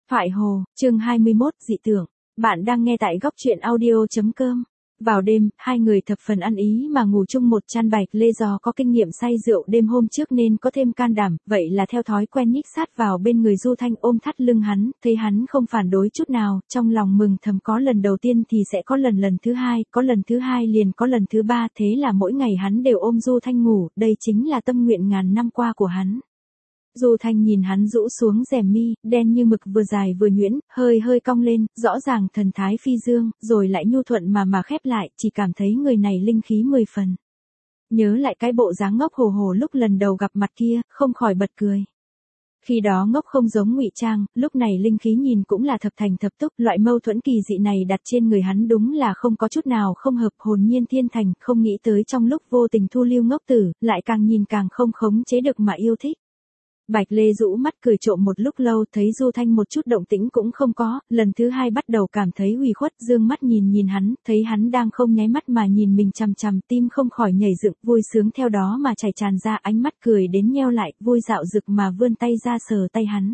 Thoại Hồ, chương 21, dị tưởng. Bạn đang nghe tại góc truyện audio.com. Vào đêm, hai người thập phần ăn ý mà ngủ chung một chăn. Bạch Lê do có kinh nghiệm say rượu đêm hôm trước nên có thêm can đảm, vậy là theo thói quen nhích sát vào bên người Du Thanh ôm thắt lưng hắn, thấy hắn không phản đối chút nào, trong lòng mừng thầm có lần đầu tiên thì sẽ có lần thứ hai, có lần thứ hai liền có lần thứ ba, thế là mỗi ngày hắn đều ôm Du Thanh ngủ, đây chính là tâm nguyện ngàn năm qua của hắn. Du Thanh nhìn hắn rũ xuống rèm mi, đen như mực vừa dài vừa nhuyễn, hơi cong lên, rõ ràng thần thái phi dương, rồi lại nhu thuận mà khép lại, chỉ cảm thấy người này linh khí 10 phần. Nhớ lại cái bộ dáng ngốc hồ hồ lúc lần đầu gặp mặt kia, không khỏi bật cười. Khi đó ngốc không giống ngụy trang, lúc này linh khí nhìn cũng là thập thành thập túc, loại mâu thuẫn kỳ dị này đặt trên người hắn đúng là không có chút nào không hợp, hồn nhiên thiên thành, không nghĩ tới trong lúc vô tình thu lưu ngốc tử, lại càng nhìn càng không khống chế được mà yêu thích. Bạch Lê rũ mắt cười trộm một lúc lâu, thấy Du Thanh một chút động tĩnh cũng không có, lần thứ hai bắt đầu cảm thấy ủy khuất, dương mắt nhìn hắn, thấy hắn đang không nháy mắt mà nhìn mình chằm chằm, tim không khỏi nhảy dựng, vui sướng theo đó mà chảy tràn ra, ánh mắt cười đến nheo lại, vui dạo dực mà vươn tay ra sờ tay hắn.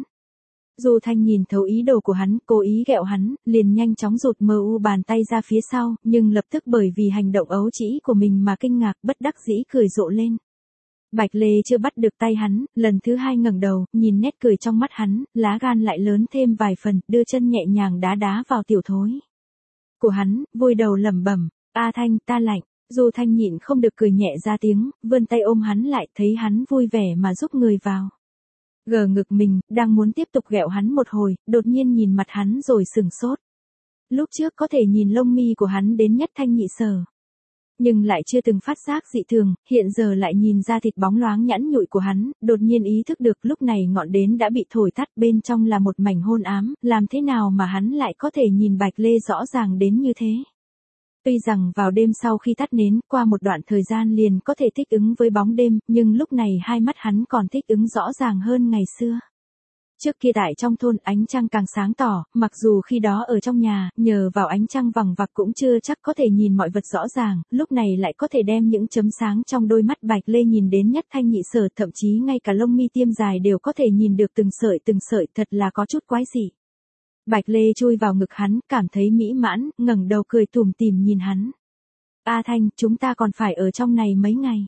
Du Thanh nhìn thấu ý đồ của hắn, cố ý ghẹo hắn, liền nhanh chóng rụt mờ u bàn tay ra phía sau, nhưng lập tức bởi vì hành động ấu trĩ của mình mà kinh ngạc, bất đắc dĩ cười rộ lên. Bạch Lê chưa bắt được tay hắn, lần thứ hai ngẩng đầu, nhìn nét cười trong mắt hắn, lá gan lại lớn thêm vài phần, đưa chân nhẹ nhàng đá vào tiểu thối của hắn, vùi đầu lẩm bẩm, "A Thanh, ta lạnh." Du Thanh nhịn không được cười nhẹ ra tiếng, vươn tay ôm hắn lại, thấy hắn vui vẻ mà giúp người vào. Gờ ngực mình, đang muốn tiếp tục ghẹo hắn một hồi, đột nhiên nhìn mặt hắn rồi sừng sốt. Lúc trước có thể nhìn lông mi của hắn đến nhất thanh nhị sở, nhưng lại chưa từng phát giác dị thường, hiện giờ lại nhìn ra thịt bóng loáng nhẵn nhụi của hắn, đột nhiên ý thức được lúc này ngọn đến đã bị thổi tắt, bên trong là một mảnh hôn ám, làm thế nào mà hắn lại có thể nhìn Bạch Lê rõ ràng đến như thế. Tuy rằng vào đêm sau khi tắt nến, qua một đoạn thời gian liền có thể thích ứng với bóng đêm, nhưng lúc này hai mắt hắn còn thích ứng rõ ràng hơn ngày xưa. Trước kia tại trong thôn ánh trăng càng sáng tỏ, mặc dù khi đó ở trong nhà, nhờ vào ánh trăng vằng vặc cũng chưa chắc có thể nhìn mọi vật rõ ràng, lúc này lại có thể đem những chấm sáng trong đôi mắt Bạch Lê nhìn đến nhất thanh nhị sở, thậm chí ngay cả lông mi tiêm dài đều có thể nhìn được từng sợi, thật là có chút quái dị. Bạch Lê chui vào ngực hắn, cảm thấy mỹ mãn, ngẩng đầu cười tủm tỉm nhìn hắn. "A Thanh, chúng ta còn phải ở trong này mấy ngày."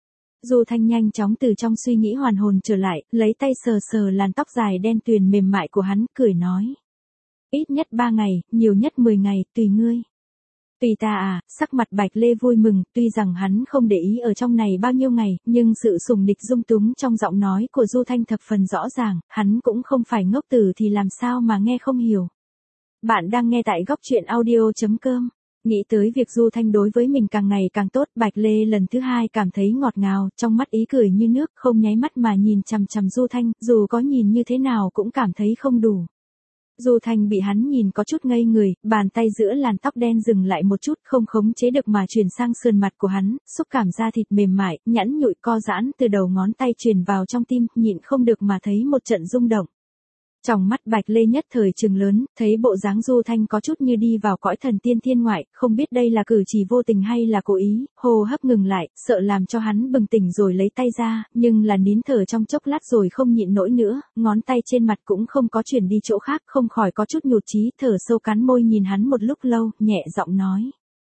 Du Thanh nhanh chóng từ trong suy nghĩ hoàn hồn trở lại, lấy tay sờ làn tóc dài đen tuyền mềm mại của hắn, cười nói. "Ít nhất 3 ngày, nhiều nhất 10 ngày, tùy ngươi." "Tùy ta à?" Sắc mặt Bạch Lê vui mừng, tuy rằng hắn không để ý ở trong này bao nhiêu ngày, nhưng sự sùng địch dung túng trong giọng nói của Du Thanh thập phần rõ ràng, hắn cũng không phải ngốc tử thì làm sao mà nghe không hiểu. Bạn đang nghe tại góc truyện audio.com. Nghĩ tới việc Du Thanh đối với mình càng ngày càng tốt, Bạch Lê lần thứ hai cảm thấy ngọt ngào, trong mắt ý cười như nước, không nháy mắt mà nhìn chằm chằm Du Thanh, dù có nhìn như thế nào cũng cảm thấy không đủ. Du Thanh bị hắn nhìn có chút ngây người, bàn tay giữa làn tóc đen dừng lại một chút, không khống chế được mà chuyển sang sườn mặt của hắn, xúc cảm da thịt mềm mại, nhẵn nhụi co giãn từ đầu ngón tay truyền vào trong tim, nhịn không được mà thấy một trận rung động. Trong mắt Bạch Lê nhất thời trừng lớn, thấy bộ dáng Du Thanh có chút như đi vào cõi thần tiên thiên ngoại, không biết đây là cử chỉ vô tình hay là cố ý, hô hấp ngừng lại, sợ làm cho hắn bừng tỉnh rồi lấy tay ra, nhưng là nín thở trong chốc lát rồi không nhịn nổi nữa, ngón tay trên mặt cũng không có chuyển đi chỗ khác, không khỏi có chút nhụt chí, thở sâu cắn môi nhìn hắn một lúc lâu, nhẹ giọng nói.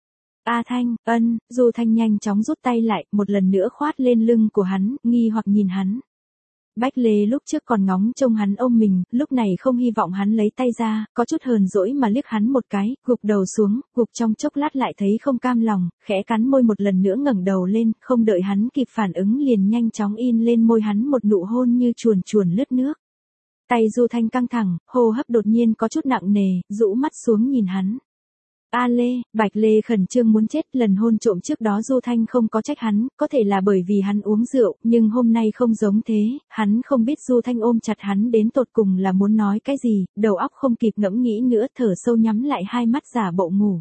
"A Thanh, ân." Du Thanh nhanh chóng rút tay lại, một lần nữa khoát lên lưng của hắn, nghi hoặc nhìn hắn. Bạch Lê lúc trước còn ngóng trông hắn ôm mình, lúc này không hy vọng hắn lấy tay ra, có chút hờn dỗi mà liếc hắn một cái, gục đầu xuống, gục trong chốc lát lại thấy không cam lòng, khẽ cắn môi một lần nữa ngẩng đầu lên, không đợi hắn kịp phản ứng liền nhanh chóng in lên môi hắn một nụ hôn như chuồn lướt nước. Tay Du Thanh căng thẳng, hô hấp đột nhiên có chút nặng nề, rũ mắt xuống nhìn hắn. "A Lê." Bạch Lê khẩn trương muốn chết, lần hôn trộm trước đó Du Thanh không có trách hắn, có thể là bởi vì hắn uống rượu, nhưng hôm nay không giống thế, hắn không biết Du Thanh ôm chặt hắn đến tột cùng là muốn nói cái gì, đầu óc không kịp ngẫm nghĩ nữa, thở sâu nhắm lại hai mắt giả bộ ngủ.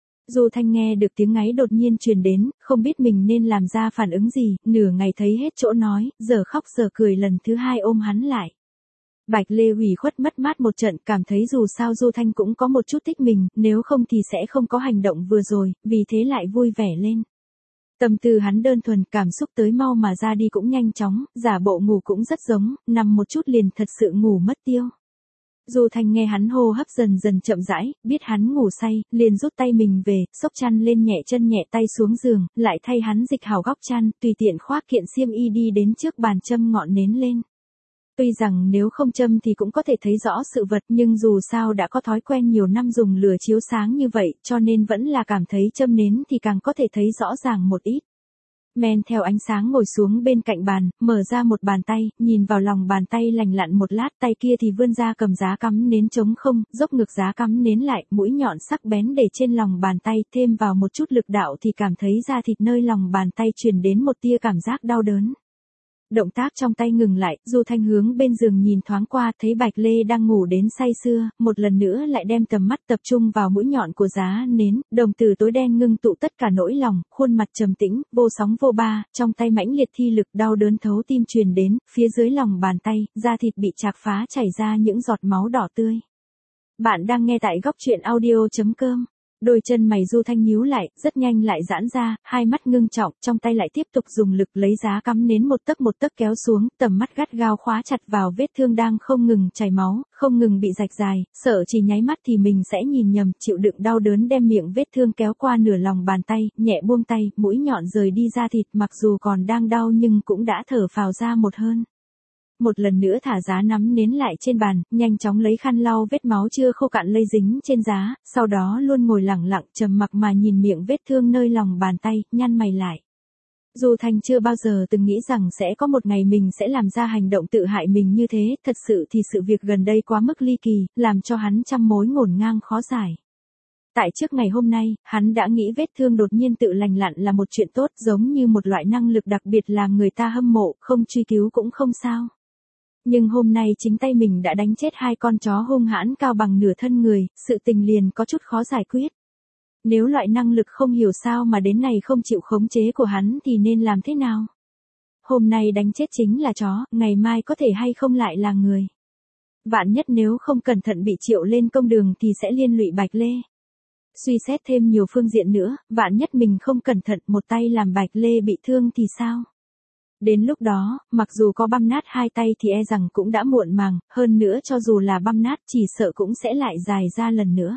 Du Thanh nghe được tiếng ngáy đột nhiên truyền đến, không biết mình nên làm ra phản ứng gì, nửa ngày thấy hết chỗ nói, giờ khóc giờ cười lần thứ hai ôm hắn lại. Bạch Lê ủy khuất mất mát một trận, cảm thấy dù sao Du Thanh cũng có một chút thích mình, nếu không thì sẽ không có hành động vừa rồi, vì thế lại vui vẻ lên. Tâm tư hắn đơn thuần, cảm xúc tới mau mà ra đi cũng nhanh chóng, giả bộ ngủ cũng rất giống, nằm một chút liền thật sự ngủ mất tiêu. Du Thanh nghe hắn hô hấp dần dần chậm rãi, biết hắn ngủ say, liền rút tay mình về, xốc chăn lên nhẹ chân nhẹ tay xuống giường, lại thay hắn dịch hảo góc chăn, tùy tiện khoác kiện xiêm y đi đến trước bàn châm ngọn nến lên. Tuy rằng nếu không châm thì cũng có thể thấy rõ sự vật, nhưng dù sao đã có thói quen nhiều năm dùng lửa chiếu sáng như vậy, cho nên vẫn là cảm thấy châm nến thì càng có thể thấy rõ ràng một ít. Men theo ánh sáng ngồi xuống bên cạnh bàn, mở ra một bàn tay, nhìn vào lòng bàn tay lành lặn một lát, tay kia thì vươn ra cầm giá cắm nến trống không, dốc ngược giá cắm nến lại, mũi nhọn sắc bén để trên lòng bàn tay, thêm vào một chút lực đạo thì cảm thấy da thịt nơi lòng bàn tay truyền đến một tia cảm giác đau đớn. Động tác trong tay ngừng lại, Du Thanh hướng bên giường nhìn thoáng qua, thấy Bạch Lê đang ngủ đến say sưa, một lần nữa lại đem tầm mắt tập trung vào mũi nhọn của giá nến, đồng tử tối đen ngưng tụ tất cả nỗi lòng, khuôn mặt trầm tĩnh, vô sóng vô ba, trong tay mãnh liệt thi lực đau đớn thấu tim truyền đến, phía dưới lòng bàn tay, da thịt bị chạc phá chảy ra những giọt máu đỏ tươi. Bạn đang nghe tại góc truyện audio.com. Đôi chân mày Du Thanh nhíu lại, rất nhanh lại giãn ra, hai mắt ngưng trọng, trong tay lại tiếp tục dùng lực lấy giá cắm nến một tấc kéo xuống, tầm mắt gắt gao khóa chặt vào vết thương đang không ngừng chảy máu, không ngừng bị rạch dài, sợ chỉ nháy mắt thì mình sẽ nhìn nhầm, chịu đựng đau đớn đem miệng vết thương kéo qua nửa lòng bàn tay, nhẹ buông tay, mũi nhọn rời đi da thịt, mặc dù còn đang đau nhưng cũng đã thở phào ra một hơn. Một lần nữa thả giá nắm nến lại trên bàn, nhanh chóng lấy khăn lau vết máu chưa khô cạn lây dính trên giá, sau đó luôn ngồi lặng lặng trầm mặc mà nhìn miệng vết thương nơi lòng bàn tay, nhăn mày lại. Du Thanh chưa bao giờ từng nghĩ rằng sẽ có một ngày mình sẽ làm ra hành động tự hại mình như thế, thật sự thì sự việc gần đây quá mức ly kỳ, làm cho hắn trăm mối ngổn ngang khó giải. Tại trước ngày hôm nay, hắn đã nghĩ vết thương đột nhiên tự lành lặn là một chuyện tốt, giống như một loại năng lực đặc biệt làm người ta hâm mộ, không truy cứu cũng không sao. Nhưng hôm nay chính tay mình đã đánh chết hai con chó hung hãn cao bằng nửa thân người, sự tình liền có chút khó giải quyết. Nếu loại năng lực không hiểu sao mà đến này không chịu khống chế của hắn thì nên làm thế nào? Hôm nay đánh chết chính là chó, ngày mai có thể hay không lại là người. Vạn nhất nếu không cẩn thận bị triệu lên công đường thì sẽ liên lụy Bạch Lê. Suy xét thêm nhiều phương diện nữa, vạn nhất mình không cẩn thận một tay làm Bạch Lê bị thương thì sao? Đến lúc đó, mặc dù có băm nát hai tay thì e rằng cũng đã muộn màng, hơn nữa cho dù là băm nát chỉ sợ cũng sẽ lại dài ra lần nữa.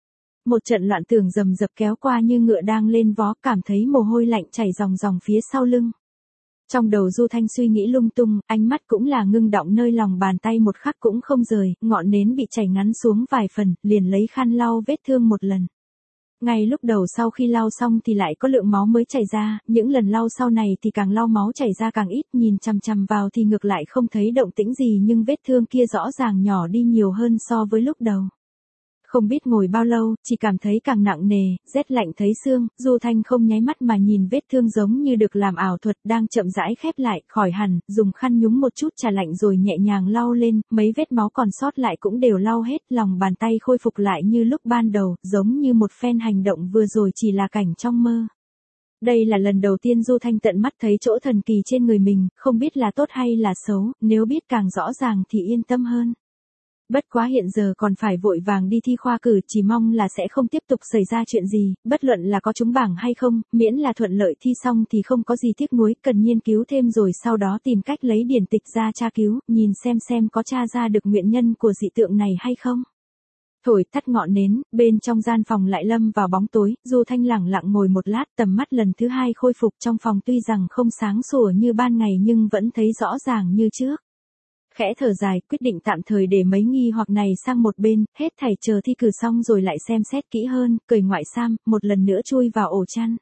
Một trận loạn tưởng rầm rập kéo qua như ngựa đang lên vó, cảm thấy mồ hôi lạnh chảy ròng ròng phía sau lưng. Trong đầu Du Thanh suy nghĩ lung tung, ánh mắt cũng là ngưng động nơi lòng bàn tay một khắc cũng không rời, ngọn nến bị chảy ngắn xuống vài phần, liền lấy khăn lau vết thương một lần. Ngay lúc đầu sau khi lau xong thì lại có lượng máu mới chảy ra, những lần lau sau này thì càng lau máu chảy ra càng ít, nhìn chằm chằm vào thì ngược lại không thấy động tĩnh gì nhưng vết thương kia rõ ràng nhỏ đi nhiều hơn so với lúc đầu. Không biết ngồi bao lâu, chỉ cảm thấy càng nặng nề, rét lạnh thấy xương, Du Thanh không nháy mắt mà nhìn vết thương giống như được làm ảo thuật đang chậm rãi khép lại, khỏi hẳn, dùng khăn nhúng một chút trà lạnh rồi nhẹ nhàng lau lên, mấy vết máu còn sót lại cũng đều lau hết, lòng bàn tay khôi phục lại như lúc ban đầu, giống như một phen hành động vừa rồi chỉ là cảnh trong mơ. Đây là lần đầu tiên Du Thanh tận mắt thấy chỗ thần kỳ trên người mình, không biết là tốt hay là xấu, nếu biết càng rõ ràng thì yên tâm hơn. Bất quá hiện giờ còn phải vội vàng đi thi khoa cử, chỉ mong là sẽ không tiếp tục xảy ra chuyện gì, bất luận là có trúng bảng hay không, miễn là thuận lợi thi xong thì không có gì tiếc nuối, cần nghiên cứu thêm rồi sau đó tìm cách lấy điển tịch ra tra cứu, nhìn xem có tra ra được nguyên nhân của dị tượng này hay không. Thổi tắt ngọn nến, bên trong gian phòng lại lâm vào bóng tối, Du Thanh lẳng lặng ngồi một lát, tầm mắt lần thứ hai khôi phục, trong phòng tuy rằng không sáng sủa như ban ngày nhưng vẫn thấy rõ ràng như trước. Khẽ thở dài, quyết định tạm thời để mấy nghi hoặc này sang một bên, hết thảy chờ thi cử xong rồi lại xem xét kỹ hơn, cởi ngoại sam, một lần nữa chui vào ổ chăn.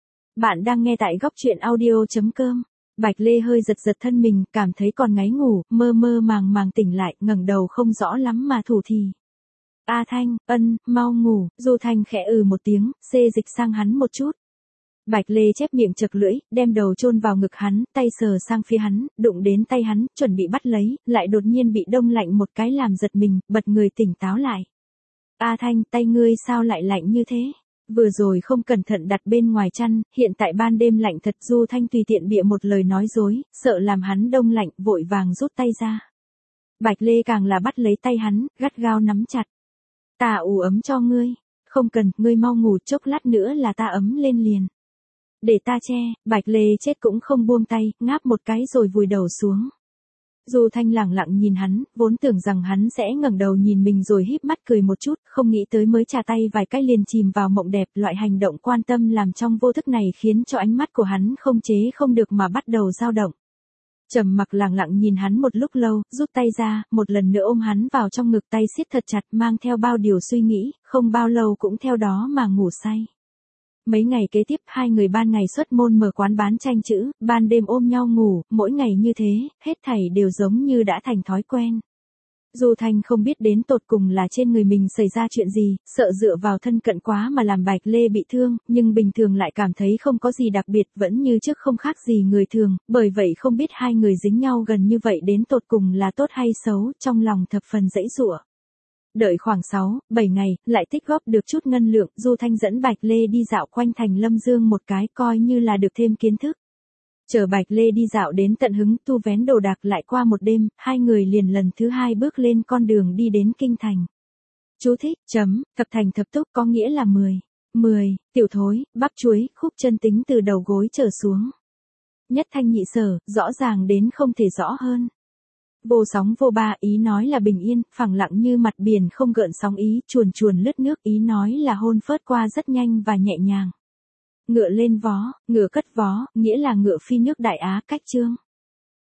Bạn đang nghe tại góc truyện audio.com. Bạch Lê hơi giật giật thân mình, cảm thấy còn ngáy ngủ, mơ màng tỉnh lại, ngẩng đầu không rõ lắm mà thủ thì. A Thanh, mau ngủ, Du Thanh khẽ một tiếng, xê dịch sang hắn một chút. Bạch Lê chép miệng chật lưỡi, đem đầu chôn vào ngực hắn, tay sờ sang phía hắn, đụng đến tay hắn, chuẩn bị bắt lấy, lại đột nhiên bị đông lạnh một cái làm giật mình, bật người tỉnh táo lại. A Thanh, tay ngươi sao lại lạnh như thế? Vừa rồi không cẩn thận đặt bên ngoài chăn, hiện tại ban đêm lạnh thật. Du Thanh tùy tiện bịa một lời nói dối, sợ làm hắn đông lạnh, vội vàng rút tay ra. Bạch Lê càng là bắt lấy tay hắn, gắt gao nắm chặt. Ta ủ ấm cho ngươi. Không cần, ngươi mau ngủ, chốc lát nữa là ta ấm lên liền. Để ta che. Bạch Lê chết cũng không buông tay, ngáp một cái rồi vùi đầu xuống. Du Thanh lẳng lặng nhìn hắn, vốn tưởng rằng hắn sẽ ngẩng đầu nhìn mình rồi híp mắt cười một chút, không nghĩ tới mới chà tay vài cái liền chìm vào mộng đẹp. Loại hành động quan tâm làm trong vô thức này khiến cho ánh mắt của hắn không chế không được mà bắt đầu dao động. Trầm Mặc lẳng lặng nhìn hắn một lúc lâu, rút tay ra, một lần nữa ôm hắn vào trong ngực, tay siết thật chặt, mang theo bao điều suy nghĩ, không bao lâu cũng theo đó mà ngủ say. Mấy ngày kế tiếp, hai người ban ngày xuất môn mở quán bán tranh chữ, ban đêm ôm nhau ngủ, mỗi ngày như thế, hết thảy đều giống như đã thành thói quen. Du Thanh không biết đến tột cùng là trên người mình xảy ra chuyện gì, sợ dựa vào thân cận quá mà làm Bạch Lê bị thương, nhưng bình thường lại cảm thấy không có gì đặc biệt, vẫn như trước không khác gì người thường, bởi vậy không biết hai người dính nhau gần như vậy đến tột cùng là tốt hay xấu, trong lòng thập phần dãy giụa. Đợi khoảng 6-7 ngày, lại tích góp được chút ngân lượng, Du Thanh dẫn Bạch Lê đi dạo quanh thành Lâm Dương một cái, coi như là được thêm kiến thức. Chờ Bạch Lê đi dạo đến tận hứng tu vén đồ đạc, lại qua một đêm, hai người liền lần thứ hai bước lên con đường đi đến kinh thành. Chú thích, thập thành thập túc có nghĩa là 10, tiểu thối, bắp chuối, khúc chân tính từ đầu gối trở xuống. Nhất thanh nhị sở, rõ ràng đến không thể rõ hơn. Vô sóng vô ba, ý nói là bình yên, phẳng lặng như mặt biển không gợn sóng, ý chuồn chuồn lướt nước, ý nói là hôn phớt qua rất nhanh và nhẹ nhàng. Ngựa lên vó, ngựa cất vó, nghĩa là ngựa phi nước Đại Á, cách chương.